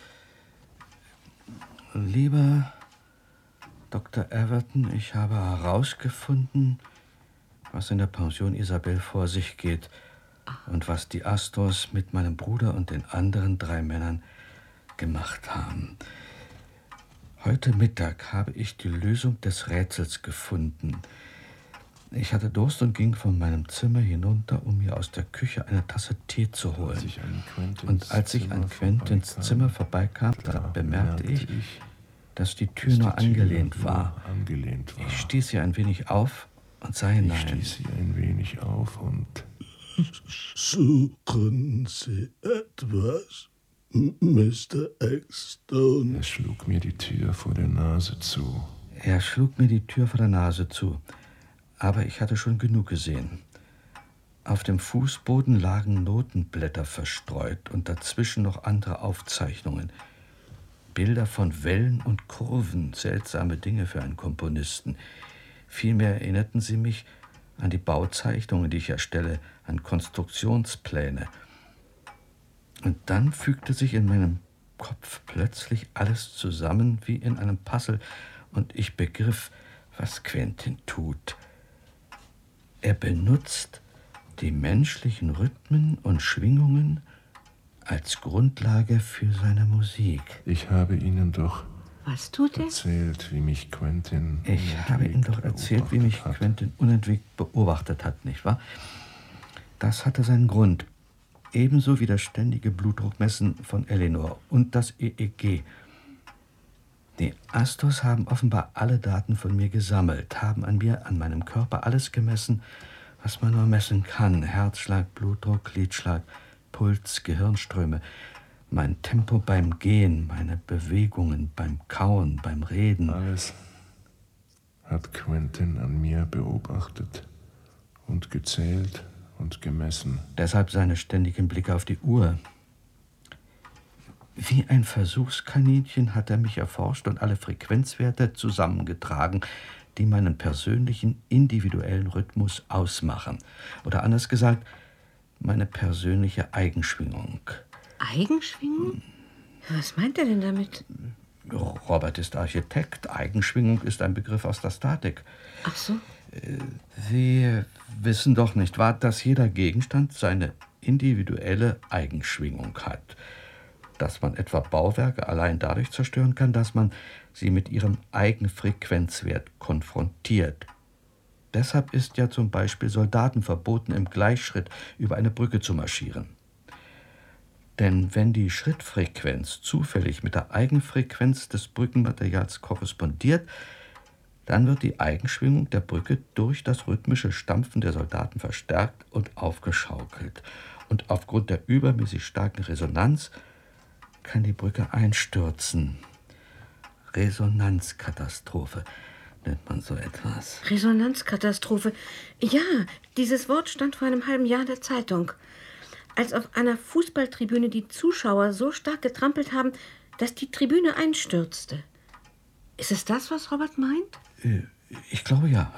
Lieber Doktor Everton, ich habe herausgefunden, was in der Pension Isabel vor sich geht und was die Astors mit meinem Bruder und den anderen drei Männern gemacht haben. Heute Mittag habe ich die Lösung des Rätsels gefunden. Ich hatte Durst und ging von meinem Zimmer hinunter, um mir aus der Küche eine Tasse Tee zu holen. Und als ich an Quentins Zimmer vorbeikam, da bemerkte ich, dass die Tür nur angelehnt war. Ich stieß sie ein wenig auf und sah hinein. Ich stieß sie ein wenig auf und... Suchen Sie etwas, Mister Eggstone? Er schlug mir die Tür vor der Nase zu. Er schlug mir die Tür vor der Nase zu. Aber ich hatte schon genug gesehen. Auf dem Fußboden lagen Notenblätter verstreut und dazwischen noch andere Aufzeichnungen. Bilder von Wellen und Kurven, seltsame Dinge für einen Komponisten. Vielmehr erinnerten sie mich an die Bauzeichnungen, die ich erstelle, an Konstruktionspläne. Und dann fügte sich in meinem Kopf plötzlich alles zusammen wie in einem Puzzle und ich begriff, was Quentin tut. Er benutzt die menschlichen Rhythmen und Schwingungen als Grundlage für seine Musik. Ich habe Ihnen doch Was tut er? erzählt, wie mich Quentin Ich habe Ihnen doch erzählt, wie mich Quentin unentwegt beobachtet hat, nicht wahr? Das hatte seinen Grund. Ebenso wie das ständige Blutdruckmessen von Eleanor und das E E G. Die Astors haben offenbar alle Daten von mir gesammelt, haben an mir, an meinem Körper alles gemessen, was man nur messen kann. Herzschlag, Blutdruck, Gliedschlag, Puls, Gehirnströme, mein Tempo beim Gehen, meine Bewegungen beim Kauen, beim Reden. Alles hat Quentin an mir beobachtet und gezählt und gemessen. Deshalb seine ständigen Blicke auf die Uhr. Wie ein Versuchskaninchen hat er mich erforscht und alle Frequenzwerte zusammengetragen, die meinen persönlichen, individuellen Rhythmus ausmachen. Oder anders gesagt, meine persönliche Eigenschwingung. Eigenschwingung? Was meint er denn damit? Robert ist Architekt. Eigenschwingung ist ein Begriff aus der Statik. Ach so. Sie wissen doch nicht wahr, dass jeder Gegenstand seine individuelle Eigenschwingung hat. Dass man etwa Bauwerke allein dadurch zerstören kann, dass man sie mit ihrem Eigenfrequenzwert konfrontiert. Deshalb ist ja zum Beispiel Soldaten verboten, im Gleichschritt über eine Brücke zu marschieren. Denn wenn die Schrittfrequenz zufällig mit der Eigenfrequenz des Brückenmaterials korrespondiert, dann wird die Eigenschwingung der Brücke durch das rhythmische Stampfen der Soldaten verstärkt und aufgeschaukelt. Und aufgrund der übermäßig starken Resonanz kann die Brücke einstürzen. Resonanzkatastrophe nennt man so etwas. Resonanzkatastrophe. Ja, dieses Wort stand vor einem halben Jahr in der Zeitung. Als auf einer Fußballtribüne die Zuschauer so stark getrampelt haben, dass die Tribüne einstürzte. Ist es das, was Robert meint? Ich glaube ja.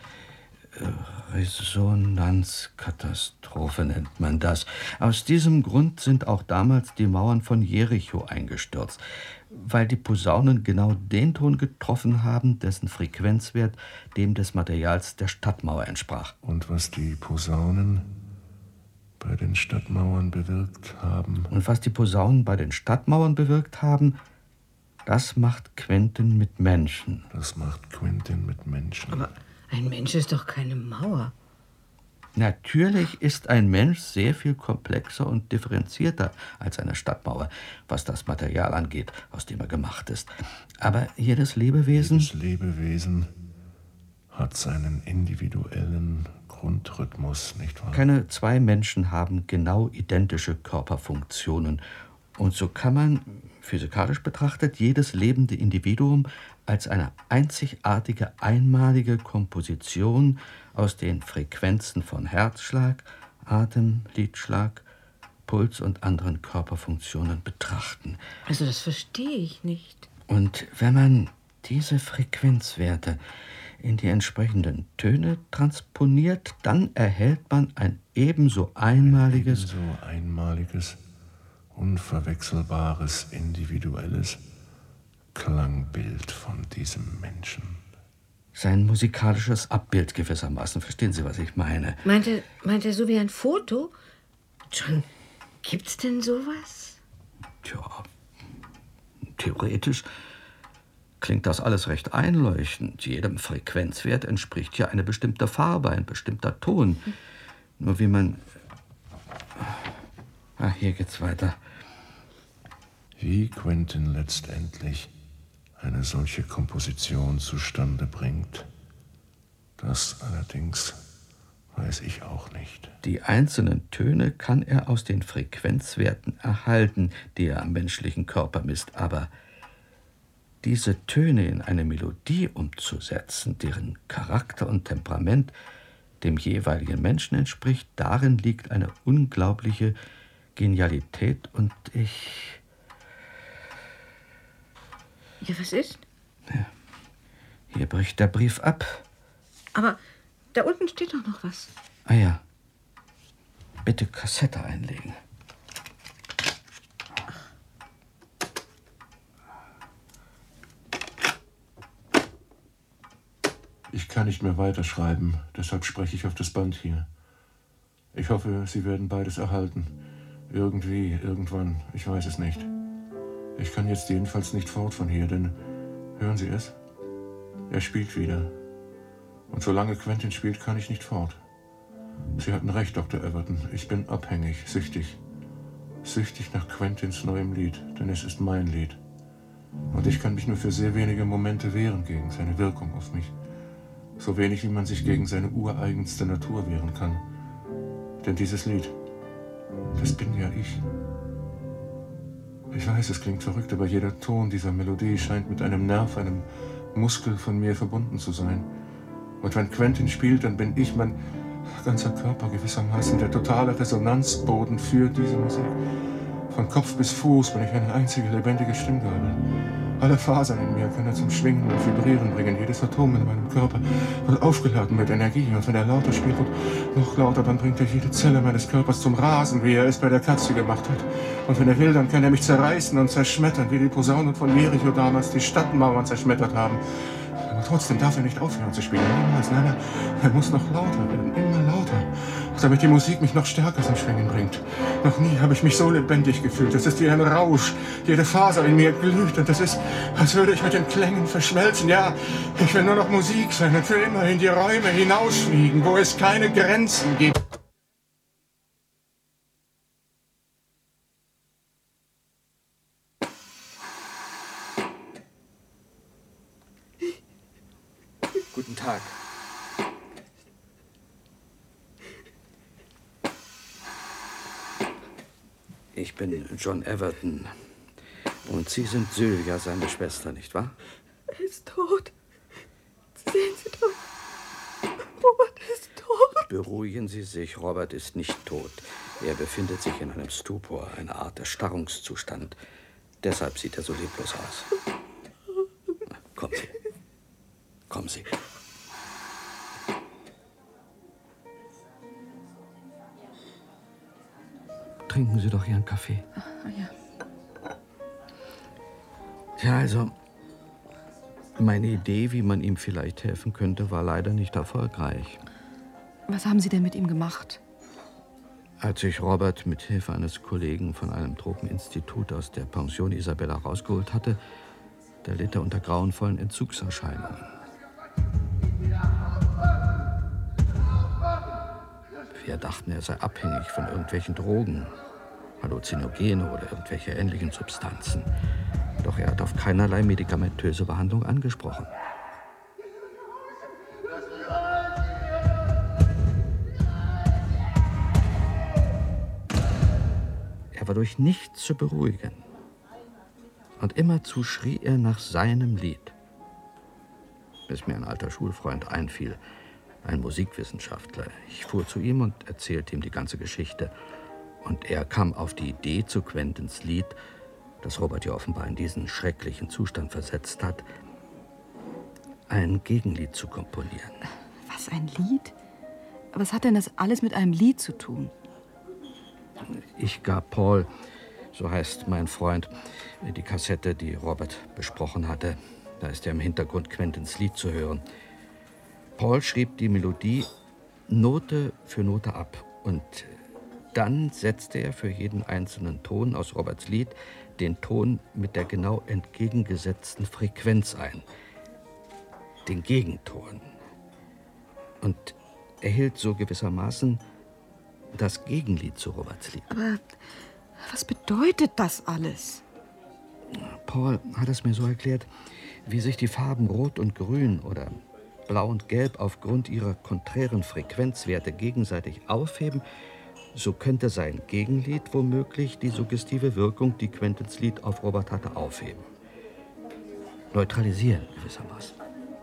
Resonanzkatastrophe nennt man das. Aus diesem Grund sind auch damals die Mauern von Jericho eingestürzt, weil die Posaunen genau den Ton getroffen haben, dessen Frequenzwert dem des Materials der Stadtmauer entsprach. Und was die Posaunen bei den Stadtmauern bewirkt haben? Und was die Posaunen bei den Stadtmauern bewirkt haben, das macht Quentin mit Menschen. Das macht Quentin mit Menschen. Aber ein Mensch ist doch keine Mauer. Natürlich ist ein Mensch sehr viel komplexer und differenzierter als eine Stadtmauer, was das Material angeht, aus dem er gemacht ist. Aber jedes Lebewesen... Jedes Lebewesen hat seinen individuellen Grundrhythmus, nicht wahr? Keine zwei Menschen haben genau identische Körperfunktionen. Und so kann man, physikalisch betrachtet, jedes lebende Individuum als eine einzigartige, einmalige Komposition aus den Frequenzen von Herzschlag, Atem, Lidschlag, Puls und anderen Körperfunktionen betrachten. Also das verstehe ich nicht. Und wenn man diese Frequenzwerte in die entsprechenden Töne transponiert, dann erhält man ein ebenso einmaliges, ein ebenso einmaliges, unverwechselbares, individuelles Klangbild von diesem Menschen. Sein musikalisches Abbild gewissermaßen. Verstehen Sie, was ich meine? Meinte, meinte er so wie ein Foto? John, gibt's denn sowas? Tja, theoretisch klingt das alles recht einleuchtend. Jedem Frequenzwert entspricht ja eine bestimmte Farbe, ein bestimmter Ton. Hm. Nur wie man... Ah, hier geht's weiter. Wie Quentin letztendlich eine solche Komposition zustande bringt, das allerdings weiß ich auch nicht. Die einzelnen Töne kann er aus den Frequenzwerten erhalten, die er am menschlichen Körper misst, aber diese Töne in eine Melodie umzusetzen, deren Charakter und Temperament dem jeweiligen Menschen entspricht, darin liegt eine unglaubliche Genialität und ich... Ja, was ist? Ja, hier bricht der Brief ab. Aber da unten steht doch noch was. Ah ja. Bitte Kassette einlegen. Ich kann nicht mehr weiterschreiben, deshalb spreche ich auf das Band hier. Ich hoffe, Sie werden beides erhalten. Irgendwie, irgendwann, ich weiß es nicht. Ich kann jetzt jedenfalls nicht fort von hier, denn, hören Sie es? Er spielt wieder. Und solange Quentin spielt, kann ich nicht fort. Sie hatten recht, Doktor Everton. Ich bin abhängig, süchtig. Süchtig nach Quentins neuem Lied, denn es ist mein Lied. Und ich kann mich nur für sehr wenige Momente wehren gegen seine Wirkung auf mich. So wenig, wie man sich gegen seine ureigenste Natur wehren kann. Denn dieses Lied, das bin ja ich. Ich weiß, es klingt verrückt, aber jeder Ton dieser Melodie scheint mit einem Nerv, einem Muskel von mir verbunden zu sein. Und wenn Quentin spielt, dann bin ich, mein ganzer Körper gewissermaßen, der totale Resonanzboden für diese Musik. Von Kopf bis Fuß bin ich eine einzige lebendige Stimmgabel. Alle Fasern in mir können er zum Schwingen und Vibrieren bringen. Jedes Atom in meinem Körper wird aufgeladen mit Energie. Und wenn er lauter spielt und noch lauter, dann bringt er jede Zelle meines Körpers zum Rasen, wie er es bei der Katze gemacht hat. Und wenn er will, dann kann er mich zerreißen und zerschmettern, wie die Posaunen von Jericho damals die Stadtmauern zerschmettert haben. Aber trotzdem darf er nicht aufhören zu spielen. Niemals, nein, nein, er muss noch lauter werden, immer lauter. Damit die Musik mich noch stärker zum Schwingen bringt. Noch nie habe ich mich so lebendig gefühlt. Es ist wie ein Rausch. Jede Faser in mir glüht und es ist, als würde ich mit den Klängen verschmelzen. Ja, ich will nur noch Musik sein und für immer in die Räume hinausfliegen, wo es keine Grenzen gibt. Guten Tag. Ich bin John Everton. Und Sie sind Sylvia, seine Schwester, nicht wahr? Er ist tot. Sehen Sie doch. Robert ist tot. Beruhigen Sie sich, Robert ist nicht tot. Er befindet sich in einem Stupor, eine Art Erstarrungszustand. Deshalb sieht er so leblos aus. Na, kommen Sie. Kommen Sie. Trinken Sie doch Ihren Kaffee. Ah, ja. Ja, also, meine Idee, wie man ihm vielleicht helfen könnte, war leider nicht erfolgreich. Was haben Sie denn mit ihm gemacht? Als ich Robert mit Hilfe eines Kollegen von einem Tropeninstitut aus der Pension Isabella rausgeholt hatte, da litt er unter grauenvollen Entzugserscheinungen. Wir dachten, er sei abhängig von irgendwelchen Drogen, Halluzinogene oder irgendwelche ähnlichen Substanzen. Doch er hat auf keinerlei medikamentöse Behandlung angesprochen. Er war durch nichts zu beruhigen. Und immerzu schrie er nach seinem Lied. Bis mir ein alter Schulfreund einfiel, ein Musikwissenschaftler. Ich fuhr zu ihm und erzählte ihm die ganze Geschichte. Und er kam auf die Idee, zu Quentins Lied, das Robert ja offenbar in diesen schrecklichen Zustand versetzt hat, ein Gegenlied zu komponieren. Was, ein Lied? Was hat denn das alles mit einem Lied zu tun? Ich gab Paul, so heißt mein Freund, die Kassette, die Robert besprochen hatte. Da ist ja im Hintergrund Quentins Lied zu hören. Paul schrieb die Melodie Note für Note ab. Und dann setzte er für jeden einzelnen Ton aus Roberts Lied den Ton mit der genau entgegengesetzten Frequenz ein. Den Gegenton. Und erhielt so gewissermaßen das Gegenlied zu Roberts Lied. Aber was bedeutet das alles? Paul hat es mir so erklärt, wie sich die Farben Rot und Grün oder Blau und Gelb aufgrund ihrer konträren Frequenzwerte gegenseitig aufheben, so könnte sein Gegenlied womöglich die suggestive Wirkung, die Quentins Lied auf Robert hatte, aufheben. Neutralisieren gewissermaßen.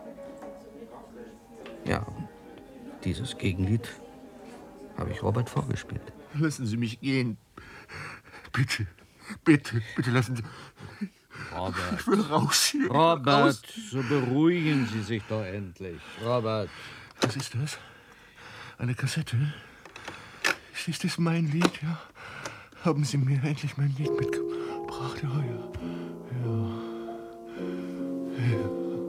Ja, und dieses Gegenlied habe ich Robert vorgespielt. Lassen Sie mich gehen. Bitte, bitte, bitte lassen Sie... Robert. Ich will raus hier. Robert, raus. so beruhigen Sie sich doch endlich. Robert. Was ist das? Eine Kassette? Ist das mein Lied? Ja. Haben Sie mir endlich mein Lied mitgebracht? Ja, ja. Ja. Ja.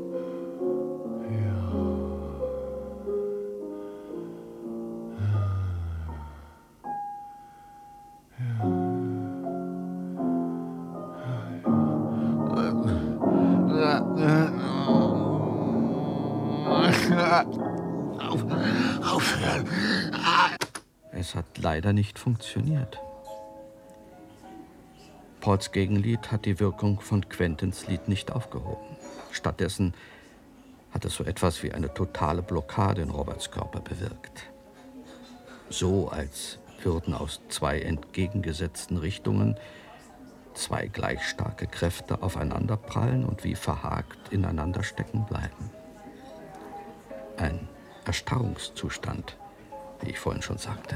Auf, aufhören. Es hat leider nicht funktioniert. Pauls Gegenlied hat die Wirkung von Quentins Lied nicht aufgehoben. Stattdessen hat es so etwas wie eine totale Blockade in Roberts Körper bewirkt. So, als würden aus zwei entgegengesetzten Richtungen zwei gleich starke Kräfte aufeinanderprallen und wie verhakt ineinander stecken bleiben. Ein Erstarrungszustand, wie ich vorhin schon sagte.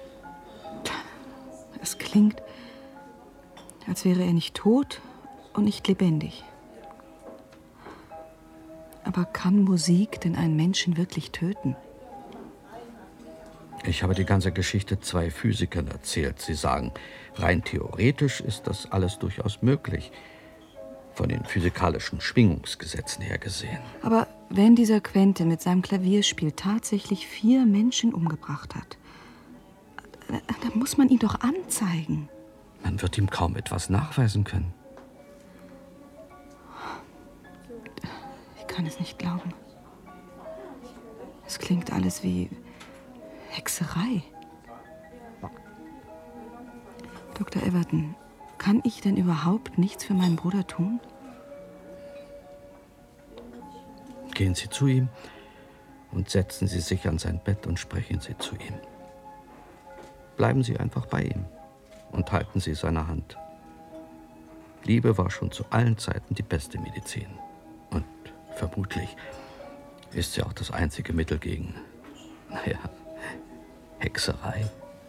Es klingt, als wäre er nicht tot und nicht lebendig. Aber kann Musik denn einen Menschen wirklich töten? Ich habe die ganze Geschichte zwei Physikern erzählt. Sie sagen, rein theoretisch ist das alles durchaus möglich. Von den physikalischen Schwingungsgesetzen her gesehen. Aber wenn dieser Quentin mit seinem Klavierspiel tatsächlich vier Menschen umgebracht hat, dann muss man ihn doch anzeigen. Man wird ihm kaum etwas nachweisen können. Ich kann es nicht glauben. Es klingt alles wie Hexerei. Doktor Everton, kann ich denn überhaupt nichts für meinen Bruder tun? Gehen Sie zu ihm und setzen Sie sich an sein Bett und sprechen Sie zu ihm. Bleiben Sie einfach bei ihm und halten Sie seine Hand. Liebe war schon zu allen Zeiten die beste Medizin. Und vermutlich ist sie auch das einzige Mittel gegen, naja, Hexerei.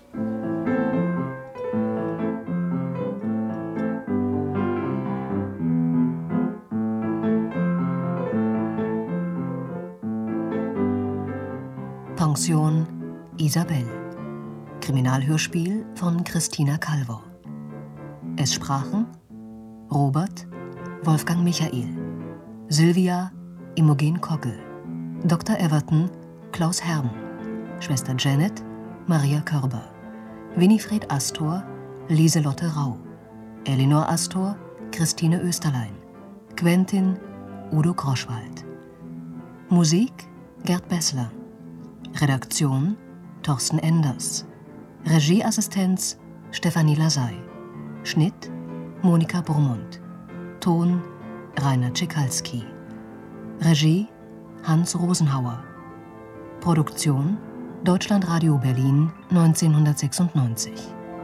Pension Isabel. Kriminalhörspiel von Christina Calvo. Es sprachen Robert Wolfgang Michael, Sylvia Imogen Kogel, Doktor Everton Klaus Herm, Schwester Janet Maria Körber, Winifred Astor Lieselotte Rau, Elinor Astor Christine Österlein, Quentin Udo Groschwald. Musik Gerd Bessler. Redaktion Thorsten Enders. Regieassistenz Stefanie Lasey. Schnitt Monika Brummund. Ton Rainer Czekalski. Regie Hans Rosenhauer. Produktion Deutschlandradio Berlin neunzehnhundertsechsundneunzig.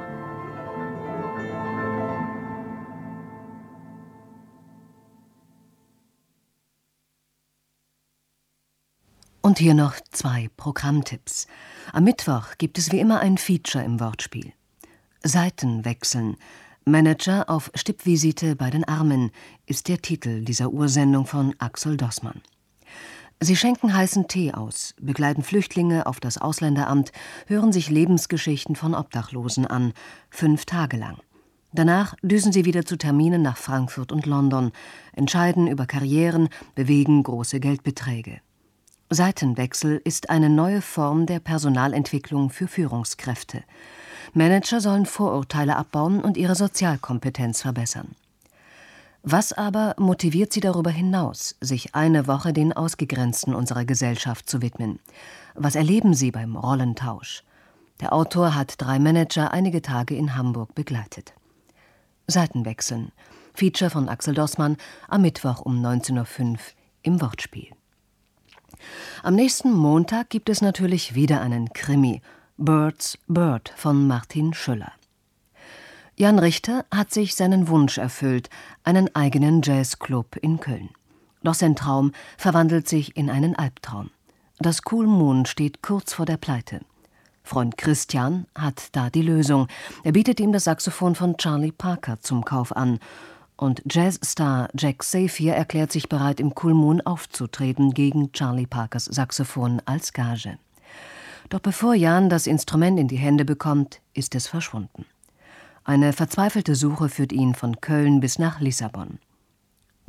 Und hier noch zwei Programmtipps. Am Mittwoch gibt es wie immer ein Feature im Wortspiel. Seiten wechseln. Manager auf Stippvisite bei den Armen ist der Titel dieser Ursendung von Axel Dossmann. Sie schenken heißen Tee aus, begleiten Flüchtlinge auf das Ausländeramt, hören sich Lebensgeschichten von Obdachlosen an, fünf Tage lang. Danach düsen sie wieder zu Terminen nach Frankfurt und London, entscheiden über Karrieren, bewegen große Geldbeträge. Seitenwechsel ist eine neue Form der Personalentwicklung für Führungskräfte. Manager sollen Vorurteile abbauen und ihre Sozialkompetenz verbessern. Was aber motiviert sie darüber hinaus, sich eine Woche den Ausgegrenzten unserer Gesellschaft zu widmen? Was erleben sie beim Rollentausch? Der Autor hat drei Manager einige Tage in Hamburg begleitet. Seitenwechseln. Feature von Axel Dossmann am Mittwoch um neunzehn Uhr fünf im Wortspiel. Am nächsten Montag gibt es natürlich wieder einen Krimi. Bird's Bird von Martin Schüller. Jan Richter hat sich seinen Wunsch erfüllt, einen eigenen Jazzclub in Köln. Doch sein Traum verwandelt sich in einen Albtraum. Das Cool Moon steht kurz vor der Pleite. Freund Christian hat da die Lösung. Er bietet ihm das Saxophon von Charlie Parker zum Kauf an. Und Jazzstar Jack Safier erklärt sich bereit, im Cool Moon aufzutreten gegen Charlie Parkers Saxophon als Gage. Doch bevor Jan das Instrument in die Hände bekommt, ist es verschwunden. Eine verzweifelte Suche führt ihn von Köln bis nach Lissabon.